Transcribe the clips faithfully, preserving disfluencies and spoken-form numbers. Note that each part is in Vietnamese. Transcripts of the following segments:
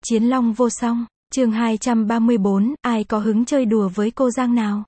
Chiến long vô song, chương hai trăm ba mươi bốn, ai có hứng chơi đùa với cô Giang nào?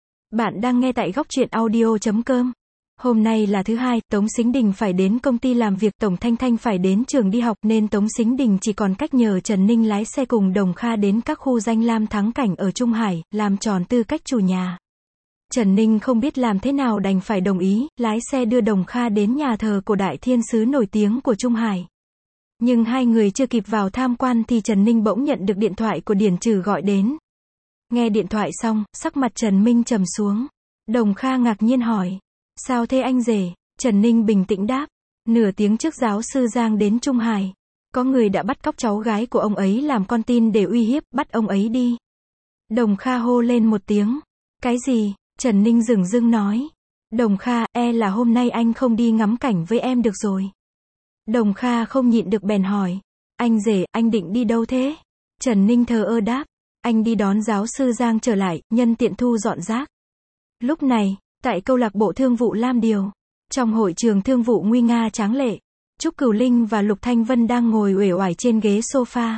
Bạn đang nghe tại góc truyện audio chấm com. Hôm nay là thứ hai, Tống Sính Đình phải đến công ty làm việc, Tổng Thanh Thanh phải đến trường đi học, nên Tống Sính Đình chỉ còn cách nhờ Trần Ninh lái xe cùng Đồng Kha đến các khu danh lam thắng cảnh ở Trung Hải, làm tròn tư cách chủ nhà. Trần Ninh không biết làm thế nào đành phải đồng ý, lái xe đưa Đồng Kha đến nhà thờ của đại thiên sứ nổi tiếng của Trung Hải. Nhưng hai người chưa kịp vào tham quan thì Trần Ninh bỗng nhận được điện thoại của Điển Trừ gọi đến. Nghe điện thoại xong, sắc mặt Trần Minh trầm xuống. Đồng Kha ngạc nhiên hỏi. Sao thế anh rể? Trần Ninh bình tĩnh đáp. Nửa tiếng trước giáo sư Giang đến Trung Hải. Có người đã bắt cóc cháu gái của ông ấy làm con tin để uy hiếp, bắt ông ấy đi. Đồng Kha hô lên một tiếng. Cái gì? Trần Ninh dửng dưng nói. Đồng Kha, e là hôm nay anh không đi ngắm cảnh với em được rồi. Đồng Kha không nhịn được bèn hỏi. Anh rể, anh định đi đâu thế? Trần Ninh thờ ơ đáp. Anh đi đón giáo sư Giang trở lại, nhân tiện thu dọn rác. Lúc này, tại câu lạc bộ thương vụ Lam Điều, trong hội trường thương vụ nguy nga tráng lệ, Trúc Cửu Linh và Lục Thanh Vân đang ngồi uể oải trên ghế sofa.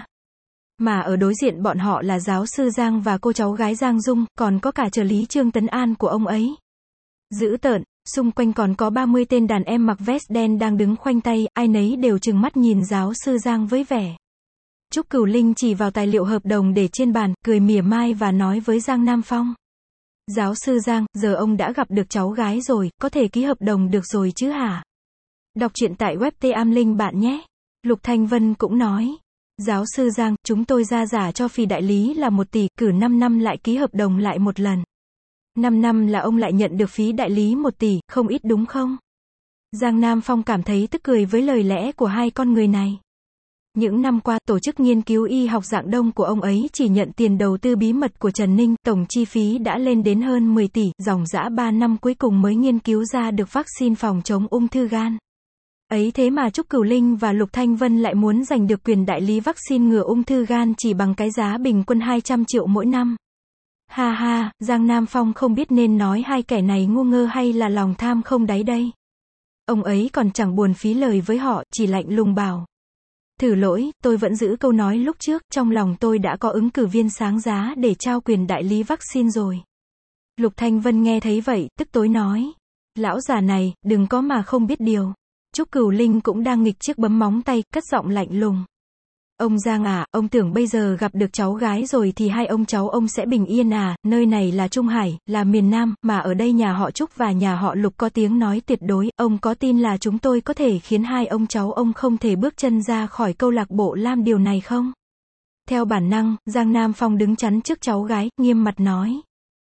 Mà ở đối diện bọn họ là giáo sư Giang và cô cháu gái Giang Dung, còn có cả trợ lý Trương Tấn An của ông ấy. Dữ tợn, xung quanh còn có ba mươi tên đàn em mặc vest đen đang đứng khoanh tay, ai nấy đều trừng mắt nhìn giáo sư Giang với vẻ. Trúc Cửu Linh chỉ vào tài liệu hợp đồng để trên bàn, cười mỉa mai và nói với Giang Nam Phong. Giáo sư Giang, giờ ông đã gặp được cháu gái rồi, có thể ký hợp đồng được rồi chứ hả? Đọc truyện tại web T Am Linh bạn nhé. Lục Thanh Vân cũng nói. Giáo sư Giang, chúng tôi ra giả cho phí đại lý là một tỷ, cử năm năm lại ký hợp đồng lại một lần. năm năm là ông lại nhận được phí đại lý một tỷ, không ít đúng không? Giang Nam Phong cảm thấy tức cười với lời lẽ của hai con người này. Những năm qua, tổ chức nghiên cứu y học Dạng Đông của ông ấy chỉ nhận tiền đầu tư bí mật của Trần Ninh, tổng chi phí đã lên đến hơn mười tỷ, dòng dã ba năm cuối cùng mới nghiên cứu ra được vaccine phòng chống ung thư gan. Ấy thế mà Trúc Cửu Linh và Lục Thanh Vân lại muốn giành được quyền đại lý vaccine ngừa ung thư gan chỉ bằng cái giá bình quân hai trăm triệu mỗi năm. Ha ha, Giang Nam Phong không biết nên nói hai kẻ này ngu ngơ hay là lòng tham không đáy đây. Ông ấy còn chẳng buồn phí lời với họ, chỉ lạnh lùng bảo. Thử lỗi, tôi vẫn giữ câu nói lúc trước, trong lòng tôi đã có ứng cử viên sáng giá để trao quyền đại lý vaccine rồi. Lục Thanh Vân nghe thấy vậy, tức tối nói. Lão già này, đừng có mà không biết điều. Trúc Cửu Linh cũng đang nghịch chiếc bấm móng tay, cất giọng lạnh lùng. Ông Giang à, ông tưởng bây giờ gặp được cháu gái rồi thì hai ông cháu ông sẽ bình yên à, nơi này là Trung Hải, là miền Nam, mà ở đây nhà họ Trúc và nhà họ Lục có tiếng nói tuyệt đối, ông có tin là chúng tôi có thể khiến hai ông cháu ông không thể bước chân ra khỏi câu lạc bộ Lam Điều này không? Theo bản năng, Giang Nam Phong đứng chắn trước cháu gái, nghiêm mặt nói.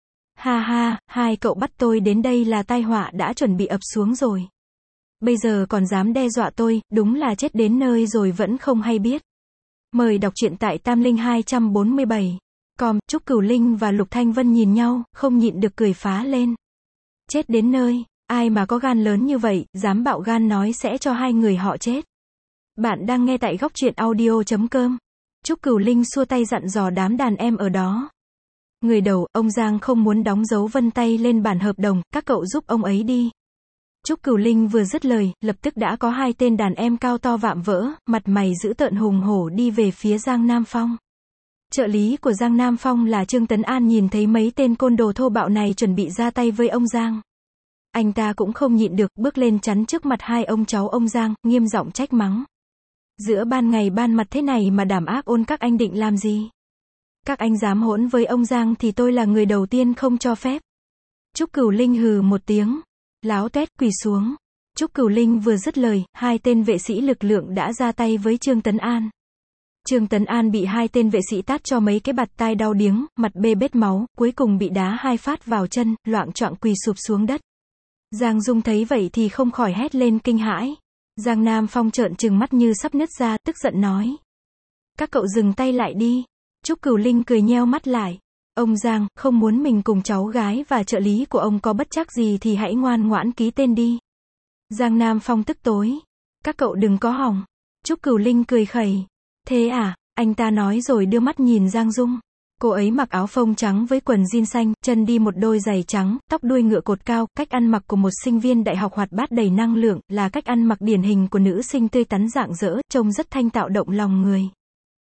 Ha ha, hai cậu bắt tôi đến đây là tai họa đã chuẩn bị ập xuống rồi. Bây giờ còn dám đe dọa tôi, đúng là chết đến nơi rồi vẫn không hay biết. Mời đọc truyện tại Tam Linh hai trăm bốn mươi bảy. Com, Trúc Cửu Linh và Lục Thanh Vân nhìn nhau, không nhịn được cười phá lên. Chết đến nơi, ai mà có gan lớn như vậy, dám bạo gan nói sẽ cho hai người họ chết. Bạn đang nghe tại góc truyện audio chấm com. Trúc Cửu Linh xua tay dặn dò đám đàn em ở đó. Người đầu, ông Giang không muốn đóng dấu vân tay lên bản hợp đồng, các cậu giúp ông ấy đi. Trúc Cửu Linh vừa dứt lời, lập tức đã có hai tên đàn em cao to vạm vỡ, mặt mày dữ tợn hùng hổ đi về phía Giang Nam Phong. Trợ lý của Giang Nam Phong là Trương Tấn An nhìn thấy mấy tên côn đồ thô bạo này chuẩn bị ra tay với ông Giang. Anh ta cũng không nhịn được, bước lên chắn trước mặt hai ông cháu ông Giang, nghiêm giọng trách mắng. Giữa ban ngày ban mặt thế này mà đảm ác ôn các anh định làm gì? Các anh dám hỗn với ông Giang thì tôi là người đầu tiên không cho phép. Trúc Cửu Linh hừ một tiếng. Láo tuét, quỳ xuống. Trúc Cửu Linh vừa dứt lời, hai tên vệ sĩ lực lượng đã ra tay với Trương Tấn An. Trương Tấn An bị hai tên vệ sĩ tát cho mấy cái bạt tai đau điếng, mặt bê bết máu, cuối cùng bị đá hai phát vào chân, loạng choạng quỳ sụp xuống đất. Giang Dung thấy vậy thì không khỏi hét lên kinh hãi. Giang Nam Phong trợn trừng mắt như sắp nứt ra, tức giận nói. Các cậu dừng tay lại đi. Trúc Cửu Linh cười nheo mắt lại. Ông Giang, không muốn mình cùng cháu gái và trợ lý của ông có bất trắc gì thì hãy ngoan ngoãn ký tên đi. Giang Nam Phong tức tối. Các cậu đừng có hỏng. Trúc Cửu Linh cười khẩy. Thế à, anh ta nói rồi đưa mắt nhìn Giang Dung. Cô ấy mặc áo phông trắng với quần jean xanh, chân đi một đôi giày trắng, tóc đuôi ngựa cột cao, cách ăn mặc của một sinh viên đại học hoạt bát đầy năng lượng, là cách ăn mặc điển hình của nữ sinh tươi tắn rạng rỡ, trông rất thanh tạo động lòng người.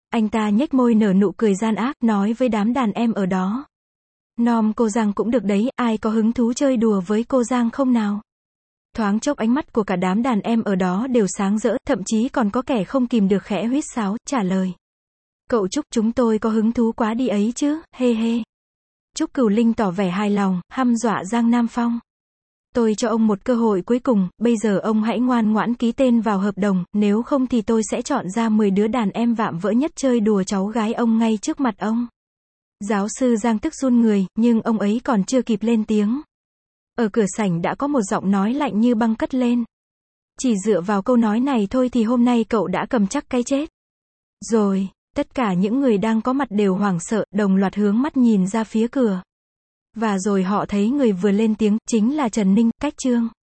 Anh ta nhếch môi nở nụ cười gian ác, nói với đám đàn em ở đó. Nom cô Giang cũng được đấy, ai có hứng thú chơi đùa với cô Giang không nào? Thoáng chốc ánh mắt của cả đám đàn em ở đó đều sáng rỡ, thậm chí còn có kẻ không kìm được khẽ huýt sáo, trả lời. Cậu Trúc, chúng tôi có hứng thú quá đi ấy chứ, hê hê. Trúc Cửu Linh tỏ vẻ hài lòng, hăm dọa Giang Nam Phong. Tôi cho ông một cơ hội cuối cùng, bây giờ ông hãy ngoan ngoãn ký tên vào hợp đồng, nếu không thì tôi sẽ chọn ra mười đứa đàn em vạm vỡ nhất chơi đùa cháu gái ông ngay trước mặt ông. Giáo sư Giang tức run người, nhưng ông ấy còn chưa kịp lên tiếng. Ở cửa sảnh đã có một giọng nói lạnh như băng cất lên. Chỉ dựa vào câu nói này thôi thì hôm nay cậu đã cầm chắc cái chết. Rồi, tất cả những người đang có mặt đều hoảng sợ, đồng loạt hướng mắt nhìn ra phía cửa. Và rồi họ thấy người vừa lên tiếng, chính là Trần Ninh, Cách Trương.